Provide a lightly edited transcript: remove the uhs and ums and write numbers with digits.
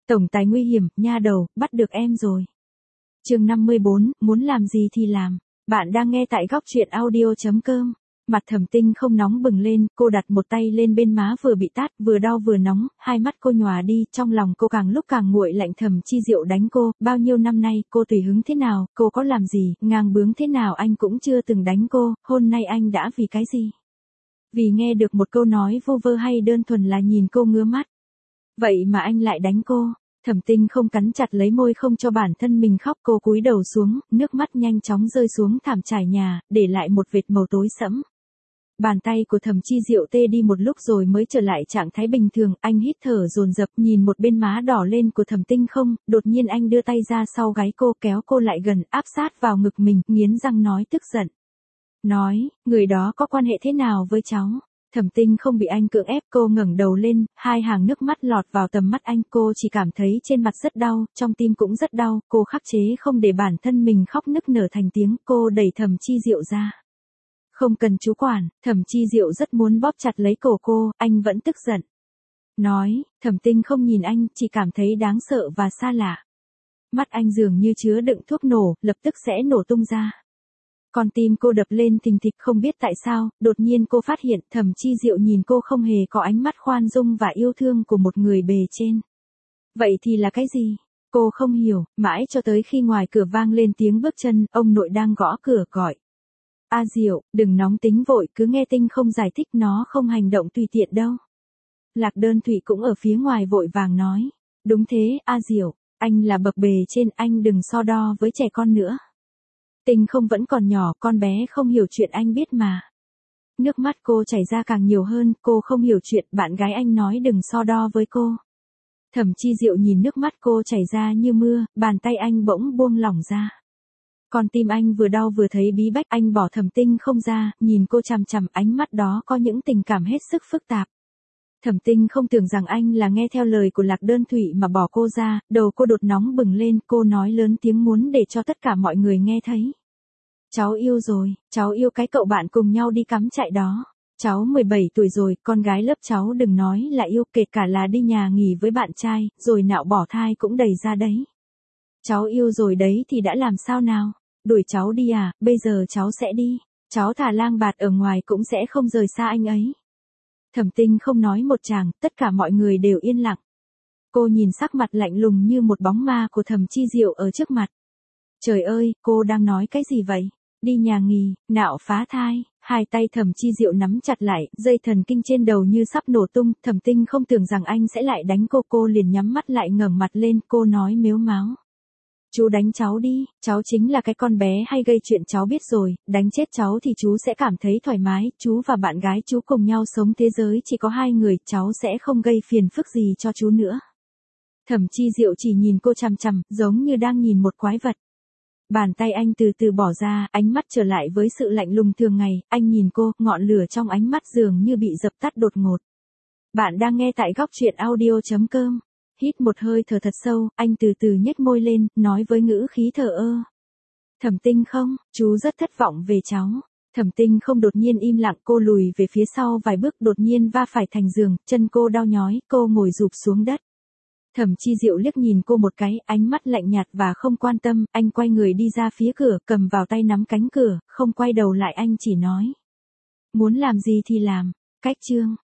Tổng tài nguy hiểm, nha đầu, bắt được em rồi. Chương 54, muốn làm gì thì làm. Bạn đang nghe tại góc truyện audio.com. Mặt Thẩm Tinh không nóng bừng lên, cô đặt một tay lên bên má vừa bị tát, vừa đau vừa nóng, hai mắt cô nhòa đi, trong lòng cô càng lúc càng nguội lạnh. Thẩm Chi Diệu đánh cô, bao nhiêu năm nay, cô tùy hứng thế nào, cô có làm gì, ngang bướng thế nào anh cũng chưa từng đánh cô, hôm nay anh đã vì cái gì? Vì nghe được một câu nói vô vơ hay đơn thuần là nhìn cô ngứa mắt? Vậy mà anh lại đánh cô. Thẩm Tinh không cắn chặt lấy môi không cho bản thân mình khóc, cô cúi đầu xuống, nước mắt nhanh chóng rơi xuống thảm trải nhà, để lại một vệt màu tối sẫm. Bàn tay của Thẩm Chi Diệu tê đi một lúc rồi mới trở lại trạng thái bình thường, anh hít thở dồn dập nhìn một bên má đỏ lên của Thẩm Tinh không, đột nhiên anh đưa tay ra sau gáy cô kéo cô lại gần, áp sát vào ngực mình, nghiến răng nói tức giận. Nói, người đó có quan hệ thế nào với cháu? Thẩm Tinh không bị anh cưỡng ép, cô ngẩng đầu lên, hai hàng nước mắt lọt vào tầm mắt anh, cô chỉ cảm thấy trên mặt rất đau, trong tim cũng rất đau, cô khắc chế không để bản thân mình khóc nức nở thành tiếng, cô đẩy Thẩm Chi Diệu ra. Không cần chú quản, Thẩm Chi Diệu rất muốn bóp chặt lấy cổ cô, anh vẫn tức giận. Nói, Thẩm Tinh không nhìn anh, chỉ cảm thấy đáng sợ và xa lạ. Mắt anh dường như chứa đựng thuốc nổ, lập tức sẽ nổ tung ra. Con tim cô đập lên thình thịch không biết tại sao, đột nhiên cô phát hiện Thẩm Chi Diệu nhìn cô không hề có ánh mắt khoan dung và yêu thương của một người bề trên. Vậy thì là cái gì? Cô không hiểu, mãi cho tới khi ngoài cửa vang lên tiếng bước chân, ông nội đang gõ cửa gọi. A Diệu, đừng nóng tính vội, cứ nghe Tinh không giải thích, nó không hành động tùy tiện đâu. Lạc Đơn Thụy cũng ở phía ngoài vội vàng nói. Đúng thế, A Diệu, anh là bậc bề trên, anh đừng so đo với trẻ con nữa. Tinh không vẫn còn nhỏ, con bé không hiểu chuyện anh biết mà. Nước mắt cô chảy ra càng nhiều hơn, cô không hiểu chuyện, bạn gái anh nói đừng so đo với cô. Thẩm Chi Diệu nhìn nước mắt cô chảy ra như mưa, bàn tay anh bỗng buông lỏng ra. Con tim anh vừa đau vừa thấy bí bách, anh bỏ Thẩm Tinh không ra, nhìn cô chằm chằm, ánh mắt đó có những tình cảm hết sức phức tạp. Thẩm Tinh không tưởng rằng anh là nghe theo lời của Lạc Đơn Thụy mà bỏ cô ra, đầu cô đột nóng bừng lên, cô nói lớn tiếng muốn để cho tất cả mọi người nghe thấy. Cháu yêu rồi, cháu yêu cái cậu bạn cùng nhau đi cắm trại đó. Cháu 17 tuổi rồi, con gái lớp cháu đừng nói là yêu, kể cả là đi nhà nghỉ với bạn trai, rồi nạo bỏ thai cũng đầy ra đấy. Cháu yêu rồi đấy thì đã làm sao nào? Đuổi cháu đi à, bây giờ cháu sẽ đi. Cháu thả lang bạt ở ngoài cũng sẽ không rời xa anh ấy. Thẩm Tinh không nói một tràng, tất cả mọi người đều yên lặng. Cô nhìn sắc mặt lạnh lùng như một bóng ma của Thẩm Chi Diệu ở trước mặt. Trời ơi, cô đang nói cái gì vậy? Đi nhà nghỉ, nạo phá thai, hai tay Thẩm Chi Diệu nắm chặt lại, dây thần kinh trên đầu như sắp nổ tung, Thẩm Tinh không tưởng rằng anh sẽ lại đánh cô liền nhắm mắt lại ngẩng mặt lên, cô nói mếu máo. Chú đánh cháu đi, cháu chính là cái con bé hay gây chuyện cháu biết rồi, đánh chết cháu thì chú sẽ cảm thấy thoải mái, chú và bạn gái chú cùng nhau sống thế giới chỉ có hai người, cháu sẽ không gây phiền phức gì cho chú nữa. Thẩm Chi Diệu chỉ nhìn cô chằm chằm, giống như đang nhìn một quái vật. Bàn tay anh từ từ bỏ ra, ánh mắt trở lại với sự lạnh lùng thường ngày, anh nhìn cô, ngọn lửa trong ánh mắt dường như bị dập tắt đột ngột. Bạn đang nghe tại góc truyện audio.com. Hít một hơi thở thật sâu, anh từ từ nhếch môi lên, nói với ngữ khí thờ ơ. Thẩm Tinh không, chú rất thất vọng về cháu. Thẩm Tinh không đột nhiên im lặng, cô lùi về phía sau vài bước, đột nhiên va phải thành giường, chân cô đau nhói, cô ngồi rụp xuống đất. Thẩm Chi Diệu liếc nhìn cô một cái, ánh mắt lạnh nhạt và không quan tâm, anh quay người đi ra phía cửa, cầm vào tay nắm cánh cửa, không quay đầu lại, anh chỉ nói. Muốn làm gì thì làm, cách chương.